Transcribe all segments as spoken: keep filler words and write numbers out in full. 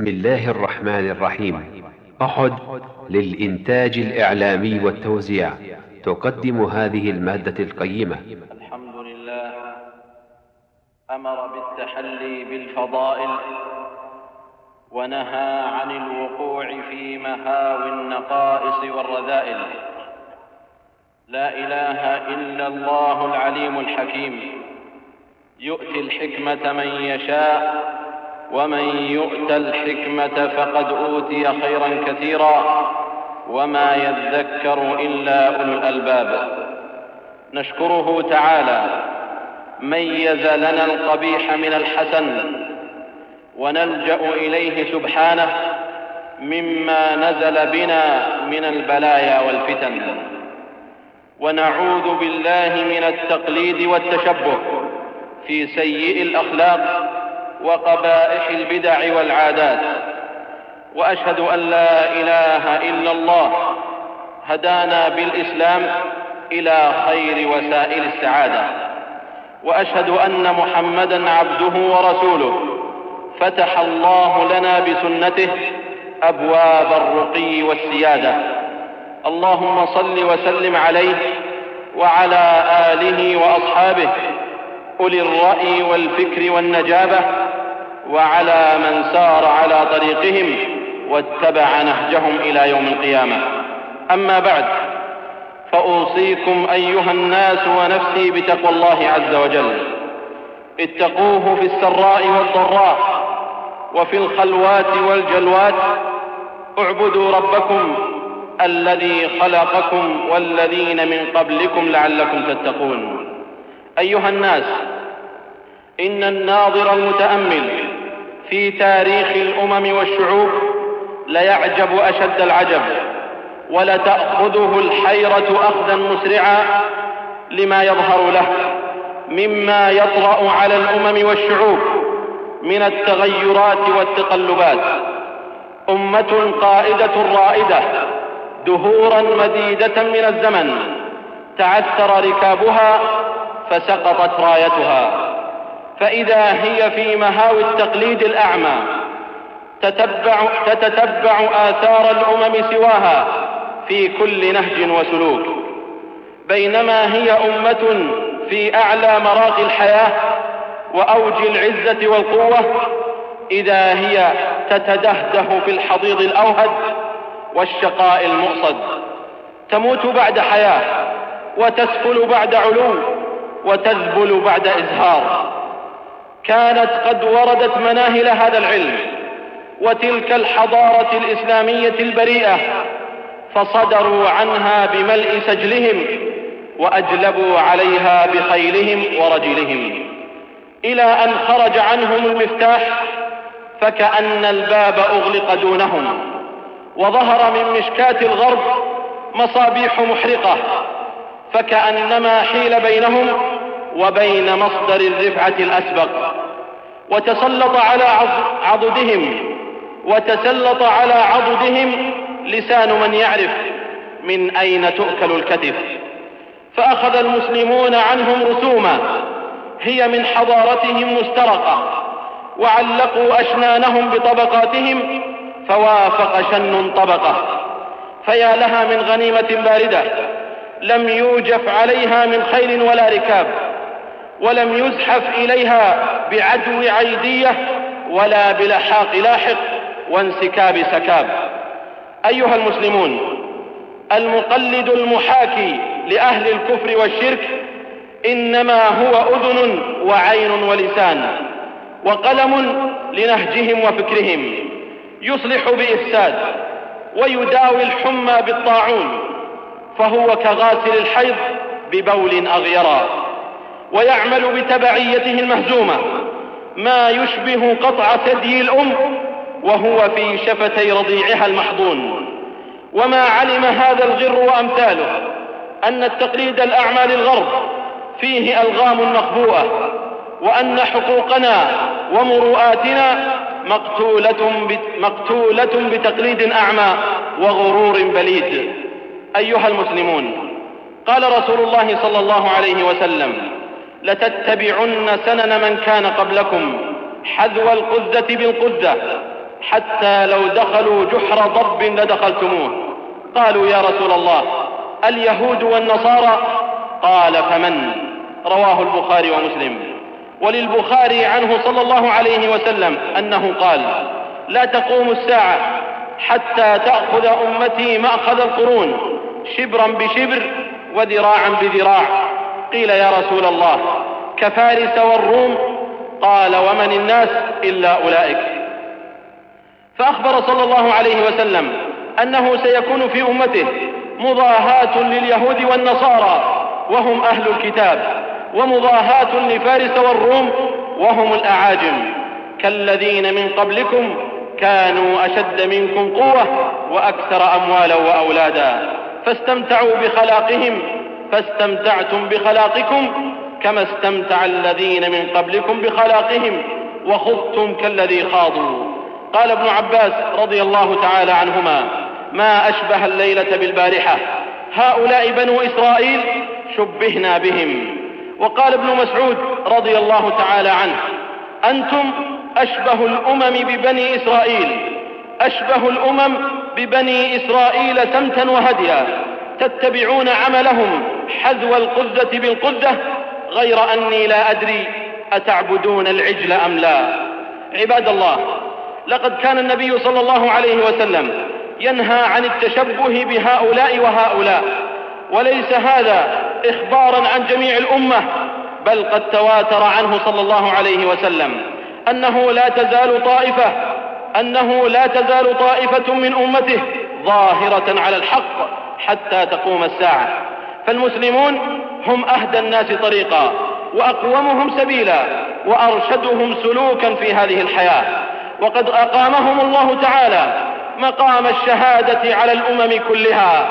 بسم الله الرحمن الرحيم. أحد للإنتاج الإعلامي والتوزيع تقدم هذه المادة القيمة. الحمد لله أمر بالتحلي بالفضائل ونهى عن الوقوع في مهاوي النقائص والرذائل. لا إله إلا الله العليم الحكيم، يؤتي الحكمة من يشاء ومن يؤت الحكمة فقد أوتي خيرا كثيرا وما يذكر إلا أولو الألباب. نشكره تعالى ميز لنا القبيح من الحسن، ونلجأ إليه سبحانه مما نزل بنا من البلايا والفتن، ونعوذ بالله من التقليد والتشبه في سيء الأخلاق وقبائح البدع والعادات. وأشهد أن لا إله إلا الله هدانا بالإسلام إلى خير وسائل السعادة، وأشهد أن محمدًا عبده ورسوله فتح الله لنا بسنته أبواب الرقي والسيادة. اللهم صل وسلم عليه وعلى آله وأصحابه أولي الرأي والفكر والنجابة، وعلى من سار على طريقهم واتبع نهجهم إلى يوم القيامة. أما بعد، فأوصيكم أيها الناس ونفسي بتقوى الله عز وجل. اتقوه في السراء والضراء وفي الخلوات والجلوات. اعبدوا ربكم الذي خلقكم والذين من قبلكم لعلكم تتقون. أيها الناس، إن الناظر المتأمل في تاريخ الأمم والشعوب ليعجب أشد العجب، ولتأخذه الحيرة أخذا مسرعا لما يظهر له مما يطرأ على الأمم والشعوب من التغيرات والتقلبات. أمة قائدة رائدة دهورا مديدة من الزمن تعثر ركابها فسقطت رايتها، فإذا هي في مهاوي التقليد الأعمى تتبع, تتتبع آثار الأمم سواها في كل نهج وسلوك، بينما هي أمة في أعلى مراقي الحياة وأوج العزة والقوة إذا هي تتدهده في الحضيض الأوهد والشقاء المؤصد، تموت بعد حياة وتسفل بعد علو وتذبل بعد إزهار. كانت قد وردت مناهل هذا العلم وتلك الحضارة الإسلامية البريئة، فصدروا عنها بملء سجلهم وأجلبوا عليها بخيلهم ورجلهم، إلى أن خرج عنهم المفتاح فكأن الباب أغلق دونهم، وظهر من مشكاة الغرب مصابيح محرقة، فكأنما حيل بينهم وبين مصدر الرفعة الأسبق. وتسلط على عضدهم وتسلط على عضدهم لسان من يعرف من أين تؤكل الكتف، فأخذ المسلمون عنهم رسوما هي من حضارتهم مسترقة، وعلقوا أشنانهم بطبقاتهم فوافق شن طبقة. فيا لها من غنيمة باردة لم يوجف عليها من خيل ولا ركاب، ولم يزحف إليها بعدو عيدية ولا بلحاق لاحق وانسكاب سكاب. أيها المسلمون، المقلد المحاكي لأهل الكفر والشرك إنما هو أذن وعين ولسان وقلم لنهجهم وفكرهم، يصلح بإفساد ويداوي الحمى بالطاعون، فهو كغاسل الحيض ببول أغيرا، ويعمل بتبعيته المهزومة ما يشبه قطع ثدي الأم وهو في شفتي رضيعها المحضون. وما علم هذا الغر وأمثاله أن التقليد الأعمى للغرب فيه ألغام مخبوءة، وأن حقوقنا ومروءاتنا مقتولة, مقتولة بتقليد أعمى وغرور بليد. أيها المسلمون، قال رسول الله صلى الله عليه وسلم: لتتبعن سنن من كان قبلكم حذو القذة بالقذة حتى لو دخلوا جحر ضب لدخلتموه. قالوا يا رسول الله اليهود والنصارى؟ قال فمن؟ رواه البخاري ومسلم. وللبخاري عنه صلى الله عليه وسلم أنه قال لا تقوم الساعة حتى تأخذ أمتي مأخذ القرون شبرا بشبر وذراعا بذراع. قيل يا رسول الله كفارس والروم؟ قال ومن الناس إلا أولئك. فأخبر صلى الله عليه وسلم أنه سيكون في أمته مضاهاة لليهود والنصارى وهم أهل الكتاب، ومضاهاة لفارس والروم وهم الأعاجم، كالذين من قبلكم كانوا أشد منكم قوة وأكثر أموالا وأولادا فاستمتعوا بخلاقهم فاستمتعتم بخلاقكم كما استمتع الذين من قبلكم بخلاقهم وخضتم كالذي خاضوا. قال ابن عباس رضي الله تعالى عنهما ما أشبه الليلة بالبارحة، هؤلاء بنو إسرائيل شبهنا بهم. وقال ابن مسعود رضي الله تعالى عنه أنتم أشبه الأمم ببني إسرائيل، أشبه الأمم ببني إسرائيل سمتا وهديا، تتبعون عملهم حذو القزة بالقزة، غير أني لا أدري أتعبدون العجل أم لا. عباد الله، لقد كان النبي صلى الله عليه وسلم ينهى عن التشبه بهؤلاء وهؤلاء، وليس هذا إخبارا عن جميع الأمة، بل قد تواتر عنه صلى الله عليه وسلم أنه لا تزال طائفة أنه لا تزال طائفة من أمته ظاهرة على الحق حتى تقوم الساعة. فالمسلمون هم أهدى الناس طريقا وأقومهم سبيلا وأرشدهم سلوكا في هذه الحياة، وقد أقامهم الله تعالى مقام الشهادة على الأمم كلها،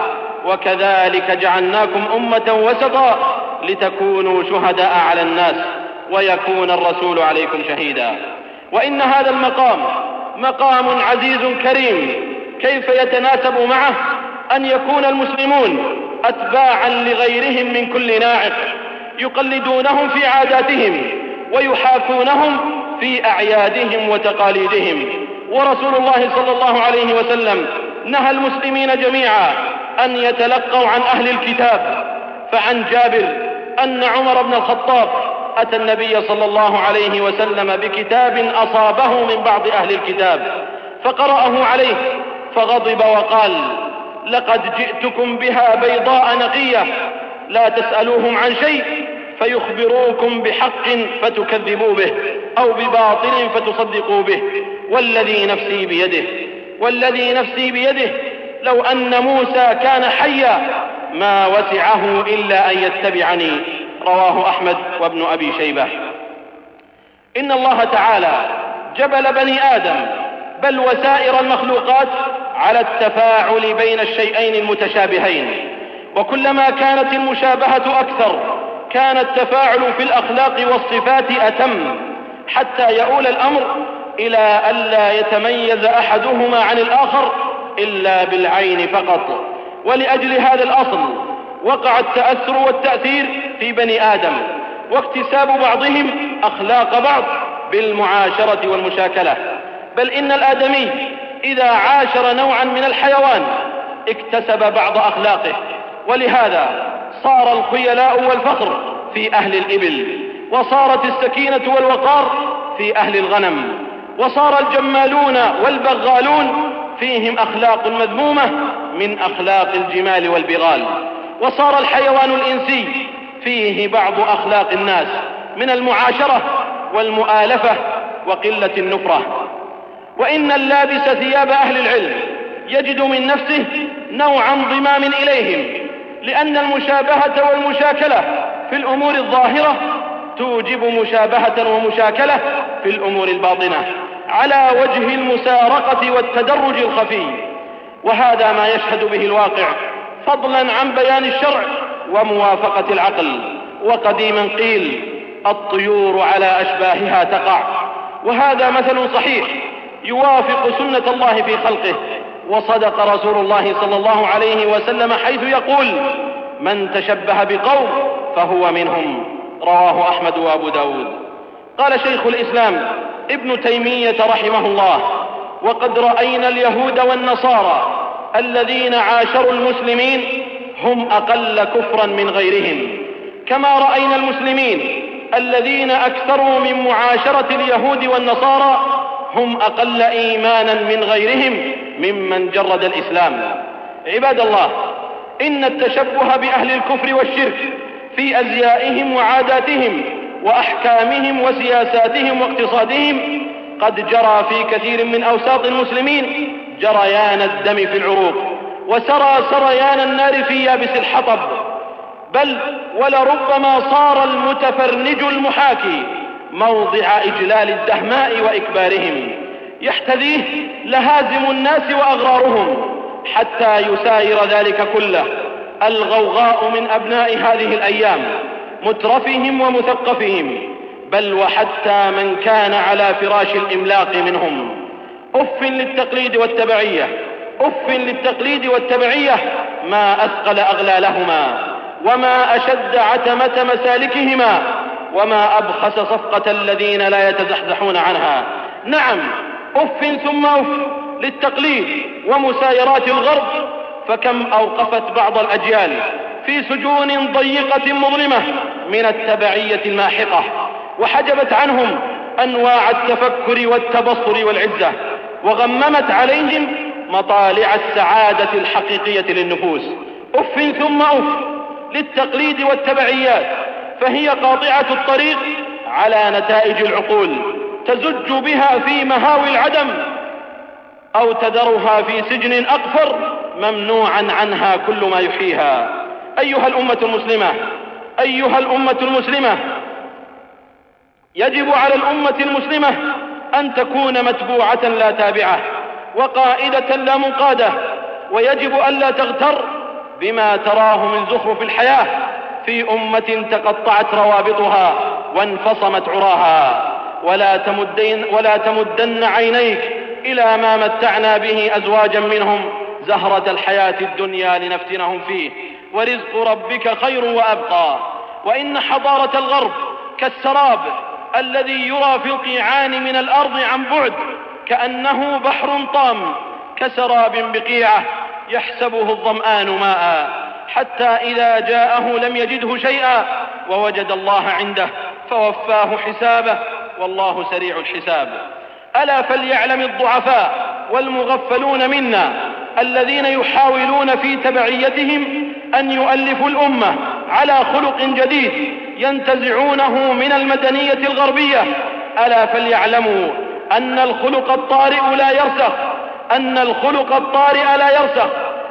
وكذلك جعلناكم أمة وسطا لتكونوا شهداء على الناس ويكون الرسول عليكم شهيدا. وإن هذا المقام مقام عزيز كريم، كيف يتناسب معه أن يكون المسلمون أتباعا لغيرهم من كل ناعق، يقلدونهم في عاداتهم ويحاكونهم في أعيادهم وتقاليدهم. ورسول الله صلى الله عليه وسلم نهى المسلمين جميعا أن يتلقوا عن أهل الكتاب. فعن جابر أن عمر بن الخطاب أتى النبي صلى الله عليه وسلم بكتاب أصابه من بعض أهل الكتاب فقرأه عليه فغضب وقال لقد جئتكم بها بيضاء نقية لا تسألوهم عن شيء فيخبروكم بحق فتكذبوا به أو بباطل فتصدقوا به، والذي نفسي بيده والذي نفسي بيده لو أن موسى كان حيا ما وسعه إلا أن يتبعني. رواه أحمد وابن أبي شيبة. إن الله تعالى جبل بني آدم بل وسائر المخلوقات على التفاعل بين الشيئين المتشابهين، وكلما كانت المشابهة أكثر كان التفاعل في الأخلاق والصفات أتم، حتى يؤول الأمر إلى ألا يتميز أحدهما عن الآخر إلا بالعين فقط. ولأجل هذا الأصل وقع التأثر والتأثير في بني آدم واكتساب بعضهم أخلاق بعض بالمعاشرة والمشاكلة، بل إن الآدمي إذا عاشر نوعا من الحيوان اكتسب بعض أخلاقه، ولهذا صار الخيلاء والفخر في أهل الإبل، وصارت السكينة والوقار في أهل الغنم، وصار الجمالون والبغالون فيهم أخلاق مذمومة من أخلاق الجمال والبغال، وصار الحيوان الإنسي فيه بعض أخلاق الناس من المعاشرة والمؤالفة وقلة النفرة. وإن اللابس ثياب أهل العلم يجد من نفسه نوع انضمام إليهم، لأن المشابهة والمشاكلة في الأمور الظاهرة توجب مشابهة ومشاكلة في الأمور الباطنة على وجه المسارقة والتدرج الخفي، وهذا ما يشهد به الواقع فضلا عن بيان الشرع وموافقة العقل. وقديما قيل الطيور على أشباهها تقع، وهذا مثل صحيح يوافق سنة الله في خلقه، وصدق رسول الله صلى الله عليه وسلم حيث يقول من تشبه بقوم فهو منهم. رواه أحمد وأبو داود. قال شيخ الإسلام ابن تيمية رحمه الله وقد رأينا اليهود والنصارى الذين عاشروا المسلمين هم أقل كفرا من غيرهم، كما رأينا المسلمين الذين أكثروا من معاشرة اليهود والنصارى هم أقل إيمانا من غيرهم ممن جرد الإسلام. عباد الله، إن التشبه بأهل الكفر والشرك في أزيائهم وعاداتهم وأحكامهم وسياساتهم واقتصادهم قد جرى في كثير من أوساط المسلمين جريان الدم في العروق، وسرى سريان النار في يابس الحطب، بل ولربما صار المتفرنج المحاكي موضع إجلال الدهماء وإكبارهم، يحتذيه لهازم الناس وأغرارهم حتى يساير ذلك كله الغوغاء من أبناء هذه الأيام، مترفهم ومثقفهم، بل وحتى من كان على فراش الإملاق منهم. أف للتقليد والتبعية، أف للتقليد والتبعية، ما أثقل أغلالهما، وما أشد عتمة مسالكهما، وما أبخس صفقة الذين لا يتزحزحون عنها. نعم، أف ثم أف للتقليد ومسايرات الغرب، فكم أوقفت بعض الأجيال في سجون ضيقة مظلمة من التبعية الماحقة، وحجبت عنهم أنواع التفكر والتبصر والعزة، وغممت عليهم مطالع السعادة الحقيقية للنفوس. أف ثم أف للتقليد والتبعيات، فهي قاطعة الطريق على نتائج العقول تزج بها في مهاوي العدم، أو تذرها في سجن أقفر ممنوعا عنها كل ما يحييها. أيها الأمة المسلمة، أيها الأمة المسلمة، يجب على الأمة المسلمة أن تكون متبوعة لا تابعة، وقائدة لا منقادة، ويجب ألا تغتر بما تراه من زخرف الحياة في أمة تقطعت روابطها وانفصمت عراها. ولا تمدن, ولا تمدن عينيك إلى ما متعنا به أزواجا منهم زهرة الحياة الدنيا لنفتنهم فيه، ورزق ربك خير وأبقى. وإن حضارة الغرب كالسراب الذي يرى في القيعان من الأرض عن بعد كأنه بحر طام، كسراب بقيعة يحسبه الظمآن ماء، حتى إذا جاءه لم يجده شيئا ووجد الله عنده فوفاه حسابه، والله سريع الحساب. ألا فليعلم الضعفاء والمغفلون منا الذين يحاولون في تبعيتهم أن يؤلفوا الأمة على خلق جديد ينتزعونه من المدنية الغربية، ألا فليعلموا أن الخلق الطارئ لا يرسخ أن الخلق الطارئ لا يرسخ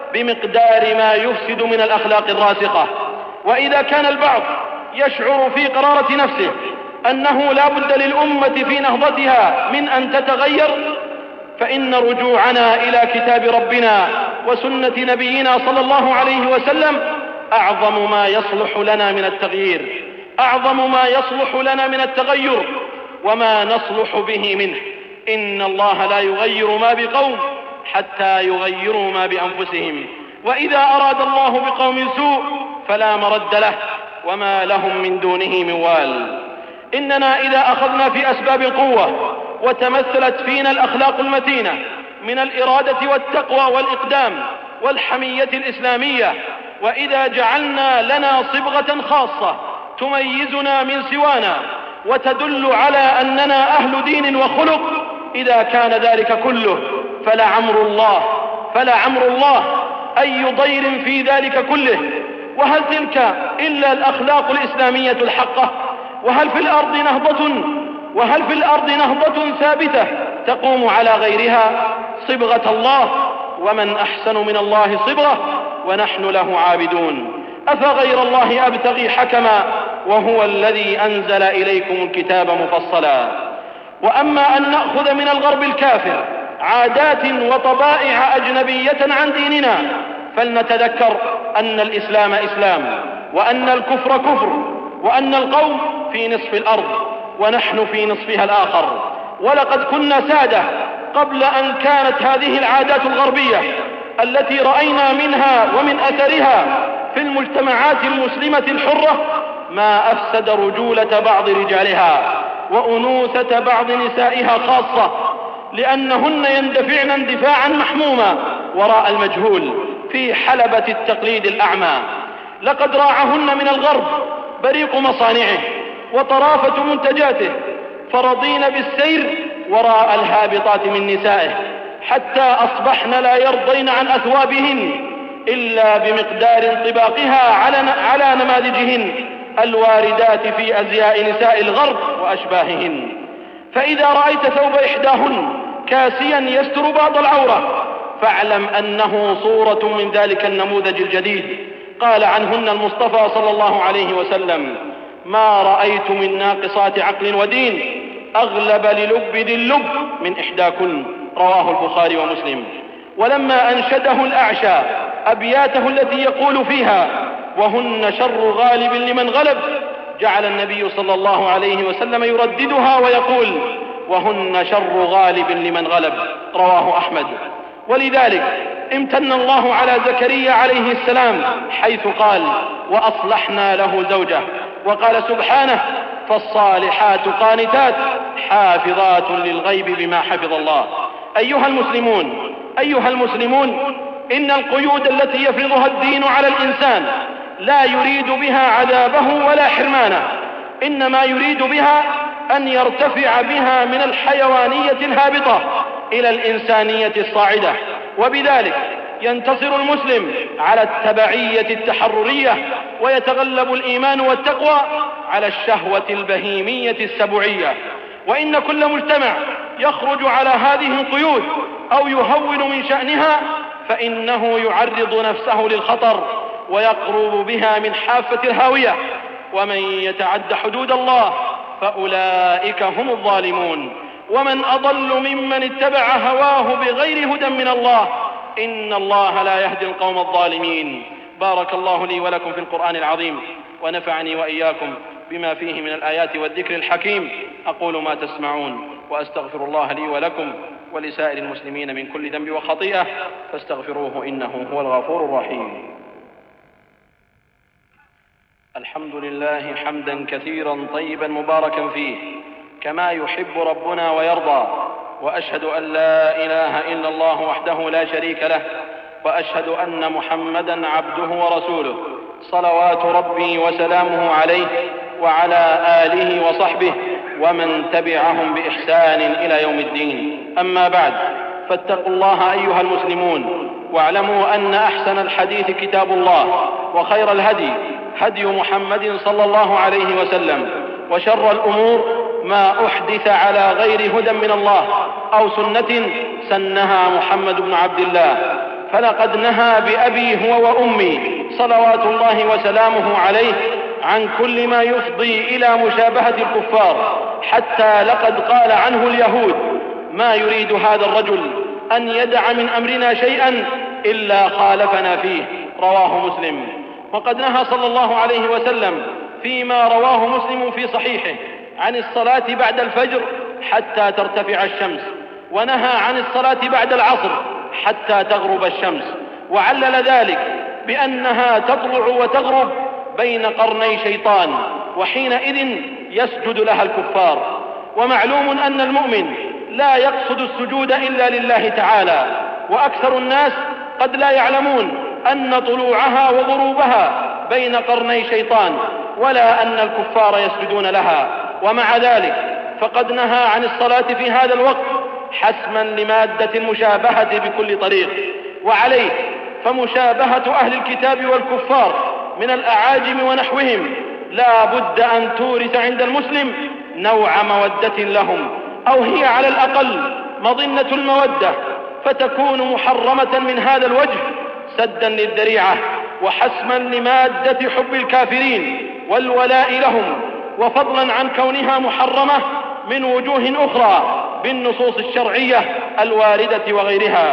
بمقدار ما يفسد من الأخلاق الراسخة. وإذا كان البعض يشعر في قرارة نفسه أنه لا بد للأمة في نهضتها من أن تتغير، فإن رجوعنا إلى كتاب ربنا وسنة نبينا صلى الله عليه وسلم أعظم ما يصلح لنا من التغيير، أعظم ما يصلح لنا من التغير وما نصلح به منه. إن الله لا يغير ما بقوم حتى يغيروا ما بأنفسهم، وإذا أراد الله بقوم سوء فلا مرد له وما لهم من دونه من وال. إننا إذا أخذنا في أسباب القوة وتمثلت فينا الأخلاق المتينة من الإرادة والتقوى والإقدام والحمية الإسلامية، وإذا جعلنا لنا صبغة خاصة تميزنا من سوانا وتدل على أننا أهل دين وخلق، إذا كان ذلك كله فلعمر الله فلعمر الله أي ضير في ذلك كله. وهل تلك إلا الأخلاق الإسلامية الحقة؟ وهل في الأرض نهضة وهل في الأرض نهضة ثابتة تقوم على غيرها؟ صبغة الله، ومن أحسن من الله صبغة ونحن له عابدون. أفغير الله أبتغي حكما وهو الذي أنزل إليكم الكتاب مفصلا. وأما أن نأخذ من الغرب الكافر عادات وطبائع أجنبية عن ديننا، فلنتذكر أن الإسلام إسلام، وأن الكفر كفر، وأن القوم في نصف الأرض ونحن في نصفها الآخر. ولقد كنا سادة قبل أن كانت هذه العادات الغربية التي رأينا منها ومن أثرها في المجتمعات المسلمة الحرة ما أفسد رجولة بعض رجالها وأنوثة بعض نسائها خاصة، لأنهن يندفعن اندفاعا محموما وراء المجهول في حلبة التقليد الأعمى. لقد راعهن من الغرب بريق مصانعه وطرافة منتجاته، فرضين بالسير وراء الهابطات من نسائه، حتى أصبحن لا يرضين عن أثوابهن إلا بمقدار انطباقها على نماذجهن الواردات في أزياء نساء الغرب وأشباههن. فإذا رأيت ثوب إحداهن كاسيا يستر بعض العورة فاعلم أنه صورة من ذلك النموذج الجديد. قال عنهن المصطفى صلى الله عليه وسلم: ما رأيت من ناقصات عقل ودين أغلب للب ذي اللب من إحداكن، رواه البخاري ومسلم. ولما أنشده الأعشى أبياته التي يقول فيها: وهن شر غالب لمن غلب، جعل النبي صلى الله عليه وسلم يرددها ويقول: وهن شر غالب لمن غلب، رواه أحمد. ولذلك امتن الله على زكريا عليه السلام حيث قال: وأصلحنا له زوجه. وقال سبحانه: فالصالحات قانتات حافظات للغيب بما حفظ الله. أيها المسلمون أيها المسلمون إن القيود التي يفرضها الدين على الإنسان لا يريد بها عذابه ولا حرمانه، إنما يريد بها أن يرتفع بها من الحيوانية الهابطة إلى الإنسانية الصاعدة، وبذلك ينتصر المسلم على التبعية التحررية، ويتغلب الإيمان والتقوى على الشهوة البهيمية السبوعية. وإن كل مجتمع يخرج على هذه القيود أو يهون من شأنها فإنه يعرض نفسه للخطر ويقرب بها من حافة الهاوية. ومن يتعد حدود الله فأولئك هم الظالمون، ومن أضل ممن اتبع هواه بغير هدى من الله، إن الله لا يهدي القوم الظالمين. بارك الله لي ولكم في القرآن العظيم، ونفعني وإياكم بما فيه من الآيات والذكر الحكيم. أقول ما تسمعون، وأستغفر الله لي ولكم ولسائر المسلمين من كل ذنب وخطيئة، فاستغفروه إنه هو الغفور الرحيم. الحمد لله حمدا كثيرا طيبا مباركا فيه كما يحب ربنا ويرضى، وأشهد أن لا إله إلا الله وحده لا شريك له، وأشهد أن محمدا عبده ورسوله، صلوات ربي وسلامه عليه وعلى آله وصحبه ومن تبعهم بإحسان إلى يوم الدين. أما بعد، فاتقوا الله أيها المسلمون، واعلموا أن أحسن الحديث كتاب الله، وخير الهدي هدي محمد صلى الله عليه وسلم، وشر الأمور ما أحدث على غير هدى من الله أو سنة سنها محمد بن عبد الله، فلقد نهى بأبي هو وأمي صلوات الله وسلامه عليه عن كل ما يفضي إلى مشابهة الكفار، حتى لقد قال عنه اليهود: ما يريد هذا الرجل أن يدع من أمرنا شيئا إلا خالفنا فيه، رواه مسلم. وقد نهى صلى الله عليه وسلم فيما رواه مسلم في صحيحه عن الصلاة بعد الفجر حتى ترتفع الشمس، ونهى عن الصلاة بعد العصر حتى تغرب الشمس، وعلل ذلك بأنها تطلع وتغرب بين قرني شيطان، وحينئذ يسجد لها الكفار. ومعلوم أن المؤمن لا يقصد السجود إلا لله تعالى، وأكثر الناس قد لا يعلمون أن طلوعها وغروبها بين قرني شيطان، ولا أن الكفار يسجدون لها. ومع ذلك فقد نهى عن الصلاة في هذا الوقت حسما لمادة المشابهة بكل طريق. وعليه فمشابهة أهل الكتاب والكفار من الأعاجم ونحوهم لا بد أن تورث عند المسلم نوع مودة لهم، أو هي على الأقل مظنة المودة، فتكون محرمة من هذا الوجه سدا للذريعة وحسما لمادة حب الكافرين والولاء لهم، وفضلا عن كونها محرمة من وجوه أخرى بالنصوص الشرعية الواردة وغيرها.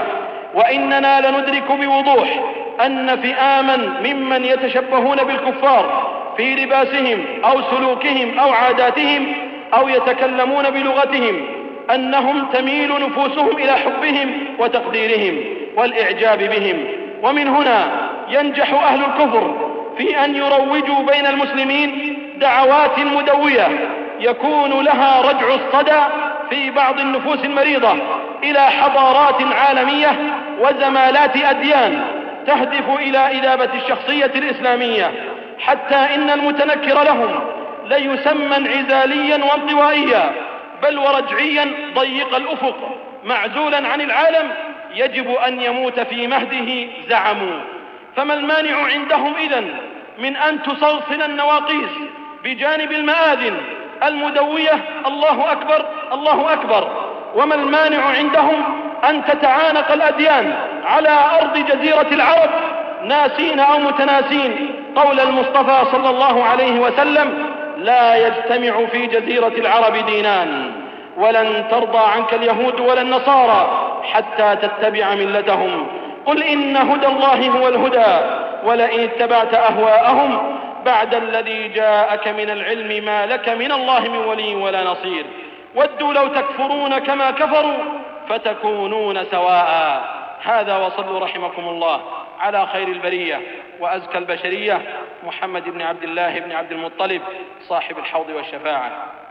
وإننا لندرك بوضوح أن فئاما ممن يتشبهون بالكفار في لباسهم أو سلوكهم أو عاداتهم أو يتكلمون بلغتهم أنهم تميل نفوسهم إلى حبهم وتقديرهم والإعجاب بهم. ومن هنا ينجح أهل الكفر في أن يروجوا بين المسلمين دعوات مدوية يكون لها رجع الصدى في بعض النفوس المريضة إلى حضارات عالمية وزمالات أديان تهدف إلى إذابة الشخصية الإسلامية، حتى إن المتنكر لهم ليسمى انعزاليا وانطوائيا بل ورجعيا ضيق الأفق معزولا عن العالم يجب أن يموت في مهده زعموا. فما المانع عندهم إذن من أن تسلسل النواقيس بجانب المآذن المدوية الله أكبر الله أكبر؟ وما المانع عندهم أن تتعانق الأديان على أرض جزيرة العرب ناسين أو متناسين قول المصطفى صلى الله عليه وسلم: لا يجتمع في جزيرة العرب دينان ولن ترضى عنك اليهود ولا النصارى حتى تتبع ملتهم. قل إن هدى الله هو الهدى ولئن اتبعت أهواءهم بعد الذي جاءك من العلم ما لك من الله من ولي ولا نصير. ودوا لو تكفرون كما كفروا فتكونون سواء. هذا وصلوا رحمكم الله على خير البرية وأزكى البشرية محمد بن عبد الله بن عبد المطلب صاحب الحوض والشفاعة،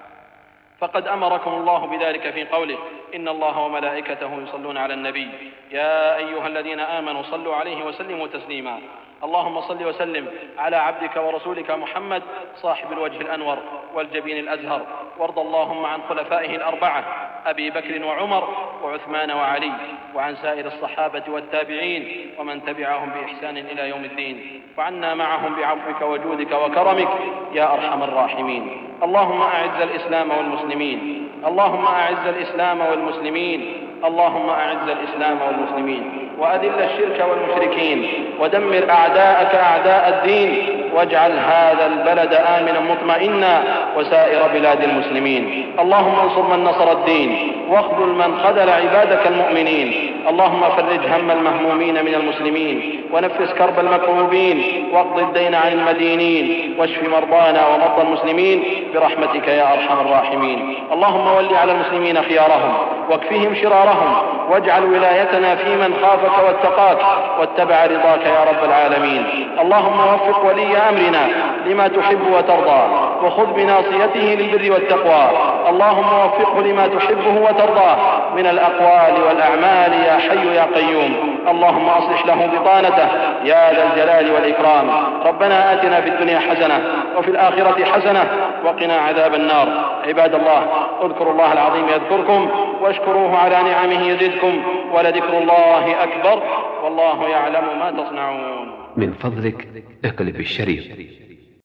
فقد أمركم الله بذلك في قوله: إن الله وملائكته يصلون على النبي يا أيها الذين آمنوا صلوا عليه وسلموا تسليما. اللهم صل وسلم على عبدك ورسولك محمد صاحب الوجه الأنور والجبين الأزهر، وارض اللهم عن خلفائه الأربعة أبي بكر وعمر وعثمان وعلي، وعن سائر الصحابة والتابعين ومن تبعهم بإحسان إلى يوم الدين، وعنا معهم بعفوك وجودك وكرمك يا أرحم الراحمين. اللهم أعز الإسلام والمسلمين اللهم أعز الإسلام والمسلمين اللهم أعز الإسلام والمسلمين وأذل الشرك والمشركين ودمر أعداءك أعداء الدين، واجعل هذا البلد آمنا مطمئنا وسائر بلاد المسلمين. اللهم انصر من نصر الدين واخذل من خذل عبادك المؤمنين. اللهم فرج هم المهمومين من المسلمين ونفس كرب المكروبين واقض الدين عن المدينين واشف مرضانا ومرضى المسلمين برحمتك يا أرحم الراحمين. اللهم ول على المسلمين خيارهم واكفهم شرارهم، واجعل ولايتنا في من خافك واتقاك واتبع رضاك يا رب العالمين. اللهم وفق ولي أمرنا لما تحب وترضى وخذ بناصيته للبر والتقوى. اللهم وفقه لما تحبه وترضاه من الأقوال والأعمال يا حي يا قيوم. اللهم أصلح له بطانته يا ذا الجلال والإكرام. ربنا آتنا في الدنيا حسنة وفي الآخرة حسنة وقنا عذاب النار. عباد الله، اذكروا الله العظيم يذكركم واشكروه على نعمه يزدكم ولذكر الله أكبر والله يعلم ما تصنعون. من فضلك اقلب الشريط.